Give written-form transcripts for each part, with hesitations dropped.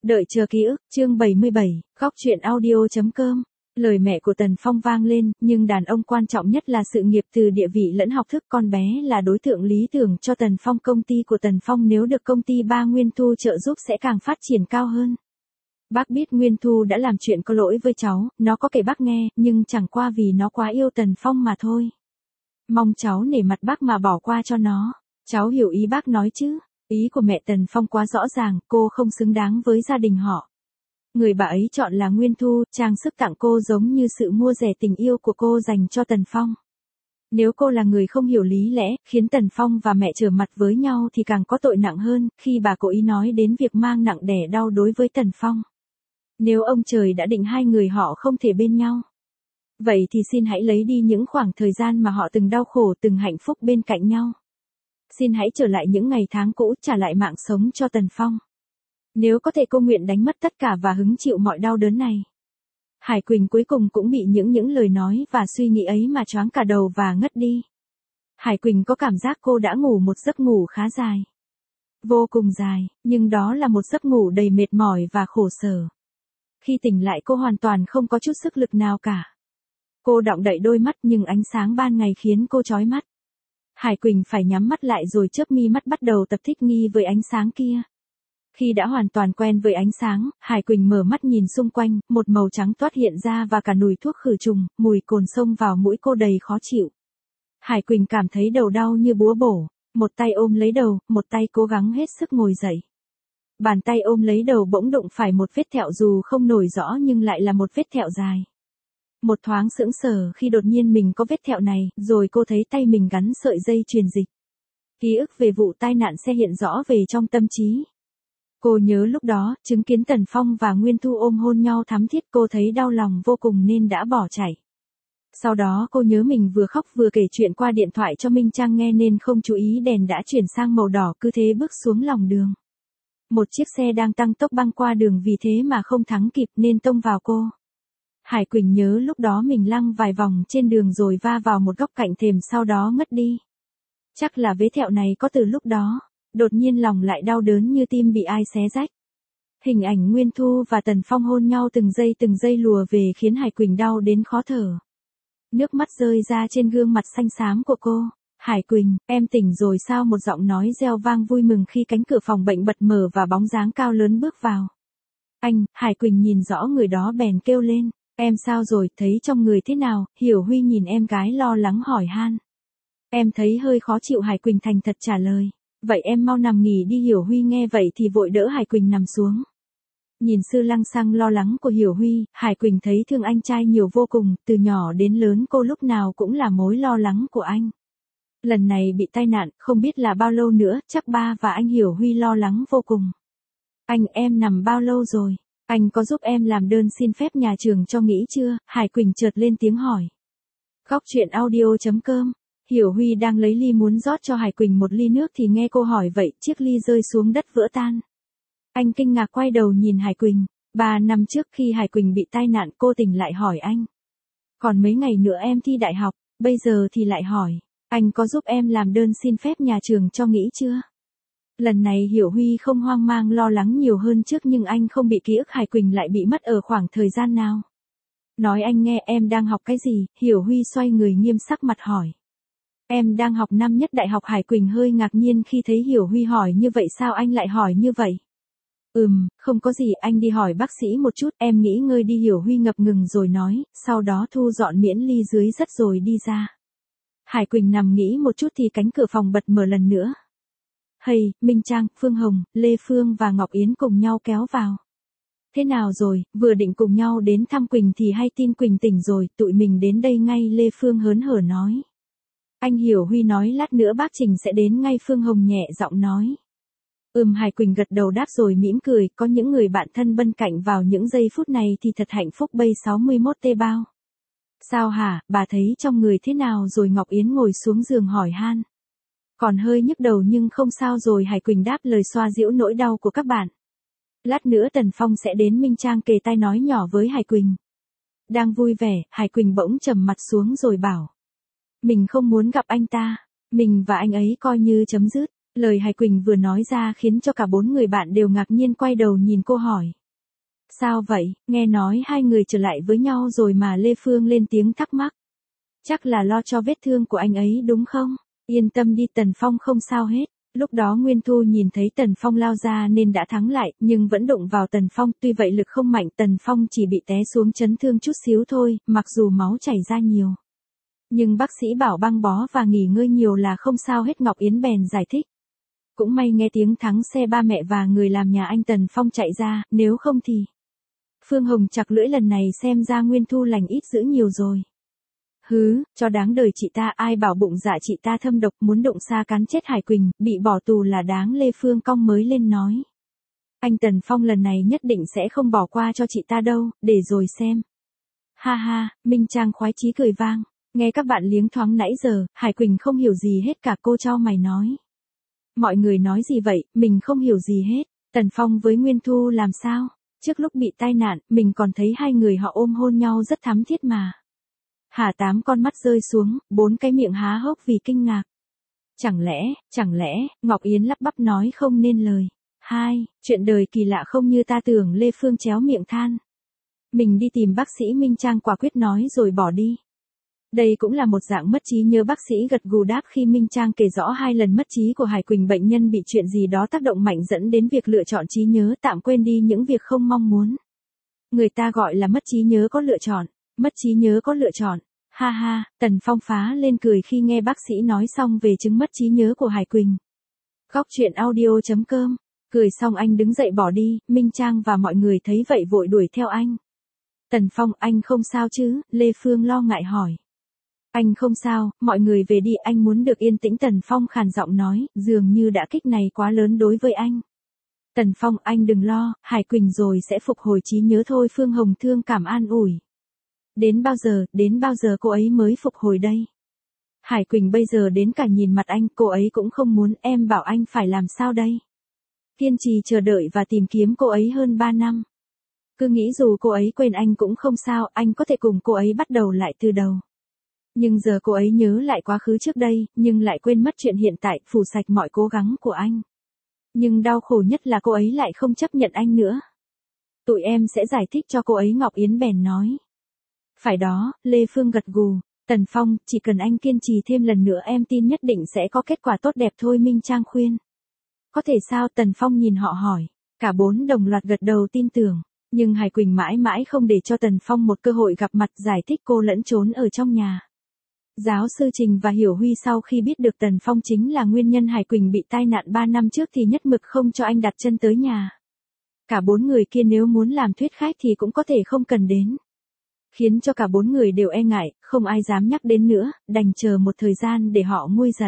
Đợi chờ ký ức, chương 77, góc truyện audio.com. Lời mẹ của Tần Phong vang lên, nhưng đàn ông quan trọng nhất là sự nghiệp từ địa vị lẫn học thức, con bé là đối tượng lý tưởng cho Tần Phong. Công ty của Tần Phong nếu được công ty Ba Nguyên Thu trợ giúp sẽ càng phát triển cao hơn. Bác biết Nguyên Thu đã làm chuyện có lỗi với cháu, nó có kể bác nghe, nhưng chẳng qua vì nó quá yêu Tần Phong mà thôi. Mong cháu nể mặt bác mà bỏ qua cho nó. Cháu hiểu ý bác nói chứ. Ý của mẹ Tần Phong quá rõ ràng, cô không xứng đáng với gia đình họ. Người bà ấy chọn là Nguyên Thu, trang sức tặng cô giống như sự mua rẻ tình yêu của cô dành cho Tần Phong. Nếu cô là người không hiểu lý lẽ, khiến Tần Phong và mẹ trở mặt với nhau thì càng có tội nặng hơn, khi bà cố ý nói đến việc mang nặng đẻ đau đối với Tần Phong. Nếu ông trời đã định hai người họ không thể bên nhau, vậy thì xin hãy lấy đi những khoảng thời gian mà họ từng đau khổ, từng hạnh phúc bên cạnh nhau. Xin hãy trở lại những ngày tháng cũ, trả lại mạng sống cho Tần Phong. Nếu có thể cô nguyện đánh mất tất cả và hứng chịu mọi đau đớn này. Hải Quỳnh cuối cùng cũng bị những lời nói và suy nghĩ ấy mà choáng cả đầu và ngất đi. Hải Quỳnh có cảm giác cô đã ngủ một giấc ngủ khá dài. Vô cùng dài, nhưng đó là một giấc ngủ đầy mệt mỏi và khổ sở. Khi tỉnh lại cô hoàn toàn không có chút sức lực nào cả. Cô đọng đậy đôi mắt nhưng ánh sáng ban ngày khiến cô chói mắt. Hải Quỳnh phải nhắm mắt lại rồi chớp mi mắt bắt đầu tập thích nghi với ánh sáng kia. Khi đã hoàn toàn quen với ánh sáng, Hải Quỳnh mở mắt nhìn xung quanh, một màu trắng toát hiện ra và cả mùi thuốc khử trùng, mùi cồn xông vào mũi cô đầy khó chịu. Hải Quỳnh cảm thấy đầu đau như búa bổ, một tay ôm lấy đầu, một tay cố gắng hết sức ngồi dậy. Bàn tay ôm lấy đầu bỗng đụng phải một vết thẹo dù không nổi rõ nhưng lại là một vết thẹo dài. Một thoáng sững sờ khi đột nhiên mình có vết thẹo này, rồi cô thấy tay mình gắn sợi dây truyền dịch. Ký ức về vụ tai nạn xe hiện rõ về trong tâm trí. Cô nhớ lúc đó, chứng kiến Tần Phong và Nguyên Thu ôm hôn nhau thắm thiết, cô thấy đau lòng vô cùng nên đã bỏ chạy. Sau đó cô nhớ mình vừa khóc vừa kể chuyện qua điện thoại cho Minh Trang nghe nên không chú ý đèn đã chuyển sang màu đỏ, cứ thế bước xuống lòng đường. Một chiếc xe đang tăng tốc băng qua đường vì thế mà không thắng kịp nên tông vào cô. Hải Quỳnh nhớ lúc đó mình lăng vài vòng trên đường rồi va vào một góc cạnh thềm sau đó ngất đi. Chắc là vết thẹo này có từ lúc đó. Đột nhiên lòng lại đau đớn như tim bị ai xé rách. Hình ảnh Nguyên Thu và Tần Phong hôn nhau từng giây lùa về khiến Hải Quỳnh đau đến khó thở. Nước mắt rơi ra trên gương mặt xanh xám của cô. Hải Quỳnh, em tỉnh rồi sao? Một giọng nói reo vang vui mừng khi cánh cửa phòng bệnh bật mở và bóng dáng cao lớn bước vào. Anh, Hải Quỳnh nhìn rõ người đó bèn kêu lên. Em sao rồi, thấy trong người thế nào? Hiểu Huy nhìn em gái lo lắng hỏi han. Em thấy hơi khó chịu, Hải Quỳnh thành thật trả lời. Vậy em mau nằm nghỉ đi. Hiểu Huy nghe vậy thì vội đỡ Hải Quỳnh nằm xuống. Nhìn sự lăng xăng lo lắng của Hiểu Huy, Hải Quỳnh thấy thương anh trai nhiều vô cùng, từ nhỏ đến lớn cô lúc nào cũng là mối lo lắng của anh. Lần này bị tai nạn, không biết là bao lâu nữa, chắc ba và anh Hiểu Huy lo lắng vô cùng. Anh, em nằm bao lâu rồi? Anh có giúp em làm đơn xin phép nhà trường cho nghỉ chưa? Hải Quỳnh chợt lên tiếng hỏi. Góc truyện audio.com. Hiểu Huy đang lấy ly muốn rót cho Hải Quỳnh một ly nước thì nghe cô hỏi vậy, chiếc ly rơi xuống đất vỡ tan. Anh kinh ngạc quay đầu nhìn Hải Quỳnh. 3 năm trước khi Hải Quỳnh bị tai nạn cô tỉnh lại hỏi anh. Còn mấy ngày nữa em thi đại học, bây giờ thì lại hỏi. Anh có giúp em làm đơn xin phép nhà trường cho nghỉ chưa? Lần này Hiểu Huy không hoang mang lo lắng nhiều hơn trước nhưng anh không bị ký ức Hải Quỳnh lại bị mất ở khoảng thời gian nào. Nói anh nghe, em đang học cái gì? Hiểu Huy xoay người nghiêm sắc mặt hỏi. Em đang học năm nhất đại học. Hải Quỳnh hơi ngạc nhiên khi thấy Hiểu Huy hỏi như vậy. Sao anh lại hỏi như vậy? Không có gì, anh đi hỏi bác sĩ một chút, em nghỉ ngơi đi. Hiểu Huy ngập ngừng rồi nói, sau đó thu dọn miễn ly dưới rất rồi đi ra. Hải Quỳnh nằm nghỉ một chút thì cánh cửa phòng bật mở lần nữa. Hey, Minh Trang, Phương Hồng, Lê Phương và Ngọc Yến cùng nhau kéo vào. Thế nào rồi, vừa định cùng nhau đến thăm Quỳnh thì hay tin Quỳnh tỉnh rồi, tụi mình đến đây ngay. Lê Phương hớn hở nói. Anh Hiểu Huy nói lát nữa bác Trình sẽ đến ngay. Phương Hồng nhẹ giọng nói. Hải Quỳnh gật đầu đáp rồi mỉm cười, có những người bạn thân bên cạnh vào những giây phút này thì thật hạnh phúc. Bây 61 tê bao. Sao hả, bà thấy trong người thế nào rồi? Ngọc Yến ngồi xuống giường hỏi han. Còn hơi nhức đầu nhưng không sao rồi. Hải Quỳnh đáp lời xoa dịu nỗi đau của các bạn. Lát nữa Tần Phong sẽ đến. Minh Trang kề tai nói nhỏ với Hải Quỳnh. Đang vui vẻ, Hải Quỳnh bỗng trầm mặt xuống rồi bảo. Mình không muốn gặp anh ta. Mình và anh ấy coi như chấm dứt. Lời Hải Quỳnh vừa nói ra khiến cho cả 4 người bạn đều ngạc nhiên quay đầu nhìn cô hỏi. Sao vậy, nghe nói hai người trở lại với nhau rồi mà. Lê Phương lên tiếng thắc mắc. Chắc là lo cho vết thương của anh ấy đúng không? Yên tâm đi, Tần Phong không sao hết. Lúc đó Nguyên Thu nhìn thấy Tần Phong lao ra nên đã thắng lại, nhưng vẫn đụng vào Tần Phong, tuy vậy lực không mạnh, Tần Phong chỉ bị té xuống chấn thương chút xíu thôi, mặc dù máu chảy ra nhiều. Nhưng bác sĩ bảo băng bó và nghỉ ngơi nhiều là không sao hết. Ngọc Yến bèn giải thích. Cũng may nghe tiếng thắng xe ba mẹ và người làm nhà anh Tần Phong chạy ra, nếu không thì... Phương Hồng chặt lưỡi, lần này xem ra Nguyên Thu lành ít dữ nhiều rồi. Hứ, cho đáng đời chị ta, ai bảo bụng dạ chị ta thâm độc, muốn đụng xa cắn chết Hải Quỳnh, bị bỏ tù là đáng. Lê Phương cong mới lên nói. Anh Tần Phong lần này nhất định sẽ không bỏ qua cho chị ta đâu, để rồi xem. Ha ha, Minh Trang khoái chí cười vang. Nghe các bạn liếng thoáng nãy giờ, Hải Quỳnh không hiểu gì hết cả, cô chau mày nói. Mọi người nói gì vậy, mình không hiểu gì hết. Tần Phong với Nguyên Thu làm sao? Trước lúc bị tai nạn, mình còn thấy hai người họ ôm hôn nhau rất thắm thiết mà. Hà Tám con mắt rơi xuống, 4 cái miệng há hốc vì kinh ngạc. Chẳng lẽ, Ngọc Yến lắp bắp nói không nên lời. Chuyện đời kỳ lạ không như ta tưởng. Lê Phương chéo miệng than. Mình đi tìm bác sĩ. Minh Trang quả quyết nói rồi bỏ đi. Đây cũng là một dạng mất trí nhớ. Bác sĩ gật gù đáp khi Minh Trang kể rõ 2 lần mất trí của Hải Quỳnh. Bệnh nhân bị chuyện gì đó tác động mạnh dẫn đến việc lựa chọn trí nhớ, tạm quên đi những việc không mong muốn. Người ta gọi là mất trí nhớ có lựa chọn. Mất trí nhớ có lựa chọn. Ha ha, Tần Phong phá lên cười khi nghe bác sĩ nói xong về chứng mất trí nhớ của Hải Quỳnh. Góc truyện audio.com. Cười xong anh đứng dậy bỏ đi, Minh Trang và mọi người thấy vậy vội đuổi theo anh. Tần Phong, anh không sao chứ? Lê Phương lo ngại hỏi. Anh không sao, mọi người về đi, anh muốn được yên tĩnh. Tần Phong khàn giọng nói, dường như đả kích này quá lớn đối với anh. Tần Phong, anh đừng lo, Hải Quỳnh rồi sẽ phục hồi trí nhớ thôi. Phương Hồng thương cảm an ủi. Đến bao giờ cô ấy mới phục hồi đây? Hải Quỳnh bây giờ đến cả nhìn mặt anh, cô ấy cũng không muốn. Em bảo anh phải làm sao đây? Kiên trì chờ đợi và tìm kiếm cô ấy hơn 3 năm. Cứ nghĩ dù cô ấy quên anh cũng không sao, anh có thể cùng cô ấy bắt đầu lại từ đầu. Nhưng giờ cô ấy nhớ lại quá khứ trước đây, nhưng lại quên mất chuyện hiện tại, phủ sạch mọi cố gắng của anh. Nhưng đau khổ nhất là cô ấy lại không chấp nhận anh nữa. Tụi em sẽ giải thích cho cô ấy. Ngọc Yến bèn nói. Phải đó, Lê Phương gật gù. Tần Phong, chỉ cần anh kiên trì thêm lần nữa em tin nhất định sẽ có kết quả tốt đẹp thôi. Minh Trang khuyên. Có thể sao? Tần Phong nhìn họ hỏi. Cả 4 đồng loạt gật đầu tin tưởng. Nhưng Hải Quỳnh mãi mãi không để cho Tần Phong một cơ hội gặp mặt giải thích, cô lẫn trốn ở trong nhà. Giáo sư Trình và Hiểu Huy sau khi biết được Tần Phong chính là nguyên nhân Hải Quỳnh bị tai nạn 3 năm trước thì nhất mực không cho anh đặt chân tới nhà. Cả 4 người kia nếu muốn làm thuyết khách thì cũng có thể không cần đến. Khiến cho cả 4 người đều e ngại, không ai dám nhắc đến nữa, đành chờ một thời gian để họ nguôi giận.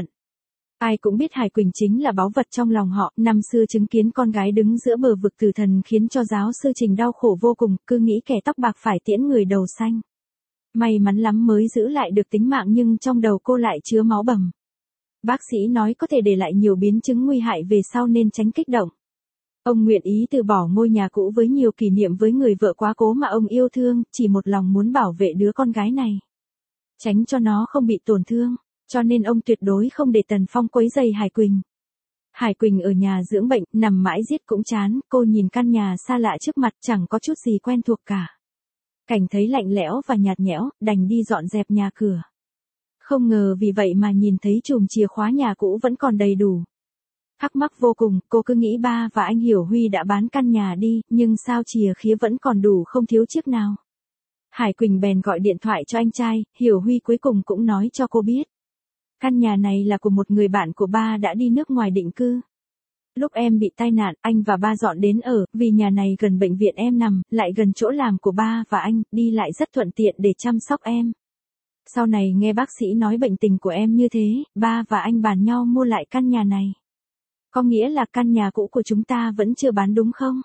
Ai cũng biết Hải Quỳnh chính là báu vật trong lòng họ, năm xưa chứng kiến con gái đứng giữa bờ vực tử thần khiến cho giáo sư Trình đau khổ vô cùng, cứ nghĩ kẻ tóc bạc phải tiễn người đầu xanh. May mắn lắm mới giữ lại được tính mạng nhưng trong đầu cô lại chứa máu bầm. Bác sĩ nói có thể để lại nhiều biến chứng nguy hại về sau nên tránh kích động. Ông nguyện ý từ bỏ ngôi nhà cũ với nhiều kỷ niệm với người vợ quá cố mà ông yêu thương, chỉ một lòng muốn bảo vệ đứa con gái này. Tránh cho nó không bị tổn thương, cho nên ông tuyệt đối không để Tần Phong quấy rầy Hải Quỳnh. Hải Quỳnh ở nhà dưỡng bệnh, nằm mãi giết cũng chán, cô nhìn căn nhà xa lạ trước mặt chẳng có chút gì quen thuộc cả. Cảnh thấy lạnh lẽo và nhạt nhẽo, đành đi dọn dẹp nhà cửa. Không ngờ vì vậy mà nhìn thấy chùm chìa khóa nhà cũ vẫn còn đầy đủ. Thắc mắc vô cùng, cô cứ nghĩ ba và anh Hiểu Huy đã bán căn nhà đi, nhưng sao chìa khía vẫn còn đủ không thiếu chiếc nào. Hải Quỳnh bèn gọi điện thoại cho anh trai, Hiểu Huy cuối cùng cũng nói cho cô biết. Căn nhà này là của một người bạn của ba đã đi nước ngoài định cư. Lúc em bị tai nạn, anh và ba dọn đến ở, vì nhà này gần bệnh viện em nằm, lại gần chỗ làm của ba và anh, đi lại rất thuận tiện để chăm sóc em. Sau này nghe bác sĩ nói bệnh tình của em như thế, ba và anh bàn nhau mua lại căn nhà này. Có nghĩa là căn nhà cũ của chúng ta vẫn chưa bán đúng không?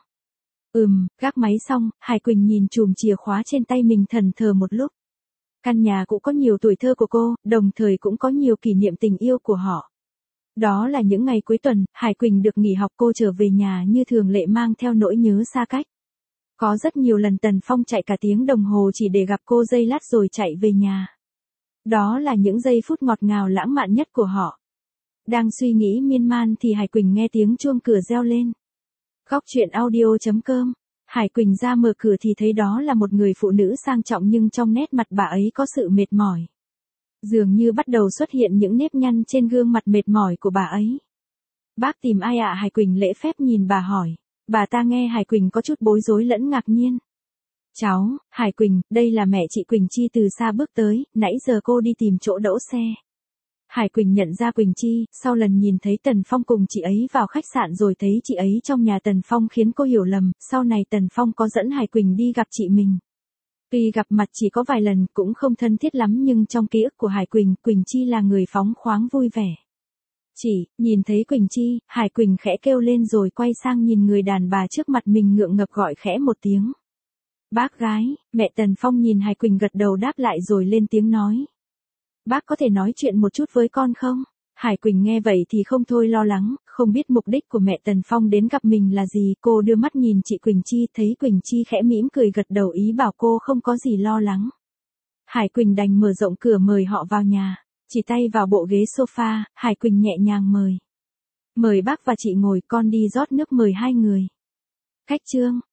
Gác máy xong, Hải Quỳnh nhìn chùm chìa khóa trên tay mình thẫn thờ một lúc. Căn nhà cũ có nhiều tuổi thơ của cô, đồng thời cũng có nhiều kỷ niệm tình yêu của họ. Đó là những ngày cuối tuần, Hải Quỳnh được nghỉ học, cô trở về nhà như thường lệ mang theo nỗi nhớ xa cách. Có rất nhiều lần Tần Phong chạy cả tiếng đồng hồ chỉ để gặp cô giây lát rồi chạy về nhà. Đó là những giây phút ngọt ngào lãng mạn nhất của họ. Đang suy nghĩ miên man thì Hải Quỳnh nghe tiếng chuông cửa reo lên. Góc truyện audio.com. Hải Quỳnh ra mở cửa thì thấy đó là một người phụ nữ sang trọng nhưng trong nét mặt bà ấy có sự mệt mỏi. Dường như bắt đầu xuất hiện những nếp nhăn trên gương mặt mệt mỏi của bà ấy. Bác tìm ai ạ? Hải Quỳnh lễ phép nhìn bà hỏi. Bà ta nghe Hải Quỳnh có chút bối rối lẫn ngạc nhiên. Cháu, Hải Quỳnh, đây là mẹ chị Quỳnh Chi từ xa bước tới, nãy giờ cô đi tìm chỗ đỗ xe. Hải Quỳnh nhận ra Quỳnh Chi, sau lần nhìn thấy Tần Phong cùng chị ấy vào khách sạn rồi thấy chị ấy trong nhà Tần Phong khiến cô hiểu lầm, sau này Tần Phong có dẫn Hải Quỳnh đi gặp chị mình. Tuy gặp mặt chỉ có vài lần cũng không thân thiết lắm nhưng trong ký ức của Hải Quỳnh, Quỳnh Chi là người phóng khoáng vui vẻ. Nhìn thấy Quỳnh Chi, Hải Quỳnh khẽ kêu lên rồi quay sang nhìn người đàn bà trước mặt mình ngượng ngập gọi khẽ một tiếng. Bác gái, mẹ Tần Phong nhìn Hải Quỳnh gật đầu đáp lại rồi lên tiếng nói. Bác có thể nói chuyện một chút với con không? Hải Quỳnh nghe vậy thì không thôi lo lắng, không biết mục đích của mẹ Tần Phong đến gặp mình là gì. Cô đưa mắt nhìn chị Quỳnh Chi, thấy Quỳnh Chi khẽ mỉm cười gật đầu ý bảo cô không có gì lo lắng. Hải Quỳnh đành mở rộng cửa mời họ vào nhà, chỉ tay vào bộ ghế sofa, Hải Quỳnh nhẹ nhàng mời. Mời bác và chị ngồi, con đi rót nước mời hai người. Khách trương,